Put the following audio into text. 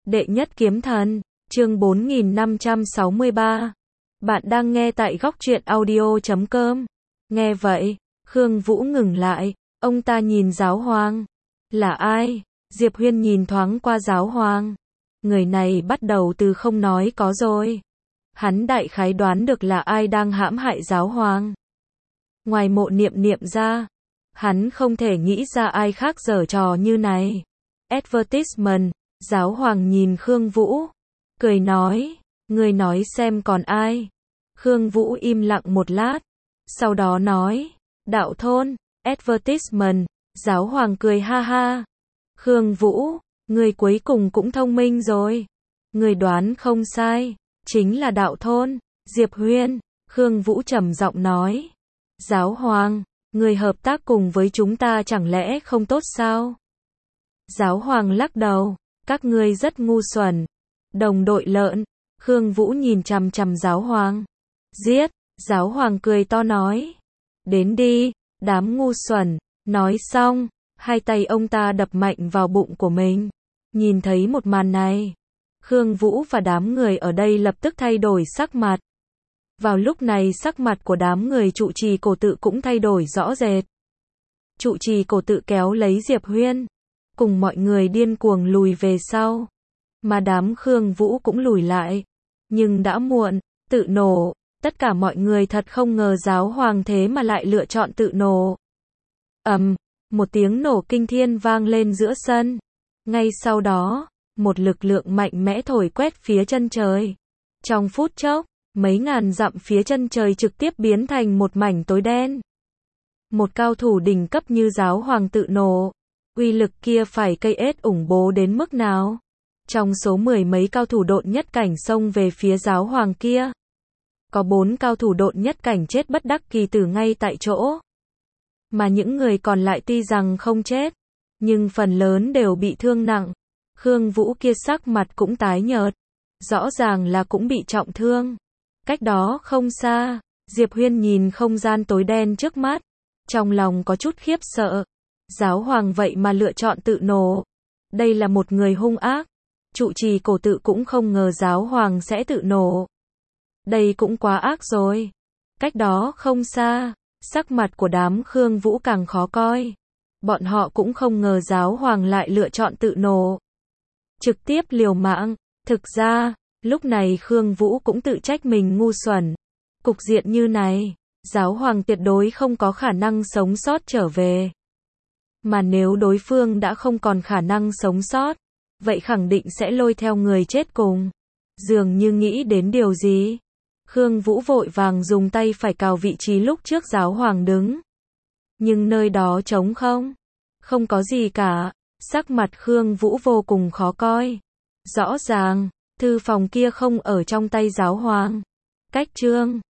Đệ nhất kiếm thần, chương 4563. Bạn đang nghe tại góc truyện audio.com. Nghe vậy, Khương Vũ ngừng lại, ông ta nhìn giáo hoàng. Là ai? Diệp Huyên nhìn thoáng qua giáo hoàng. Người này bắt đầu từ không nói có rồi. Hắn đại khái đoán được là ai đang hãm hại giáo hoàng. Ngoài Mộ Niệm Niệm ra, hắn không thể nghĩ ra ai khác giở trò như này. Advertisement, giáo hoàng nhìn Khương Vũ, cười nói, ngươi nói xem còn ai. Khương Vũ im lặng một lát, sau đó nói, đạo thôn, advertisement, giáo hoàng cười ha ha. Khương Vũ, ngươi cuối cùng cũng thông minh rồi. Ngươi đoán không sai, chính là đạo thôn, Diệp Huyên. Khương Vũ trầm giọng nói, giáo hoàng, ngươi hợp tác cùng với chúng ta chẳng lẽ không tốt sao? Giáo hoàng lắc đầu, các ngươi rất ngu xuẩn. Đồng đội lợn. Khương Vũ nhìn chằm chằm giáo hoàng. Giết. Giáo hoàng cười to nói, đến đi, đám ngu xuẩn. Nói xong, hai tay ông ta đập mạnh vào bụng của mình. Nhìn thấy một màn này, Khương Vũ và đám người ở đây lập tức thay đổi sắc mặt. Vào lúc này sắc mặt của đám người trụ trì cổ tự cũng thay đổi rõ rệt. Trụ trì cổ tự kéo lấy Diệp Huyên, cùng mọi người điên cuồng lùi về sau. Mà đám Khương Vũ cũng lùi lại. Nhưng đã muộn, tự nổ. Tất cả mọi người thật không ngờ giáo hoàng thế mà lại lựa chọn tự nổ. Một tiếng nổ kinh thiên vang lên giữa sân. Ngay sau đó, một lực lượng mạnh mẽ thổi quét phía chân trời. Trong phút chốc, mấy ngàn dặm phía chân trời trực tiếp biến thành một mảnh tối đen. Một cao thủ đỉnh cấp như giáo hoàng tự nổ. Uy lực kia phải cây ết ủng bố đến mức nào? Trong số 10 mấy cao thủ độn nhất cảnh xông về phía giáo hoàng kia, có 4 cao thủ độn nhất cảnh chết bất đắc kỳ tử ngay tại chỗ. Mà những người còn lại tuy rằng không chết, nhưng phần lớn đều bị thương nặng. Khương Vũ kia sắc mặt cũng tái nhợt, rõ ràng là cũng bị trọng thương. Cách đó không xa, Diệp Huyên nhìn không gian tối đen trước mắt, trong lòng có chút khiếp sợ. Giáo hoàng vậy mà lựa chọn tự nổ. Đây là một người hung ác. Trụ trì cổ tự cũng không ngờ giáo hoàng sẽ tự nổ. Đây cũng quá ác rồi. Cách đó không xa, sắc mặt của đám Khương Vũ càng khó coi. Bọn họ cũng không ngờ giáo hoàng lại lựa chọn tự nổ. Trực tiếp liều mạng. Thực ra, lúc này Khương Vũ cũng tự trách mình ngu xuẩn. Cục diện như này, giáo hoàng tuyệt đối không có khả năng sống sót trở về. Mà nếu đối phương đã không còn khả năng sống sót, vậy khẳng định sẽ lôi theo người chết cùng. Dường như nghĩ đến điều gì, Khương Vũ vội vàng dùng tay phải cào vị trí lúc trước giáo hoàng đứng. Nhưng nơi đó trống không. Không có gì cả. Sắc mặt Khương Vũ vô cùng khó coi. Rõ ràng, thư phòng kia không ở trong tay giáo hoàng. Cách chương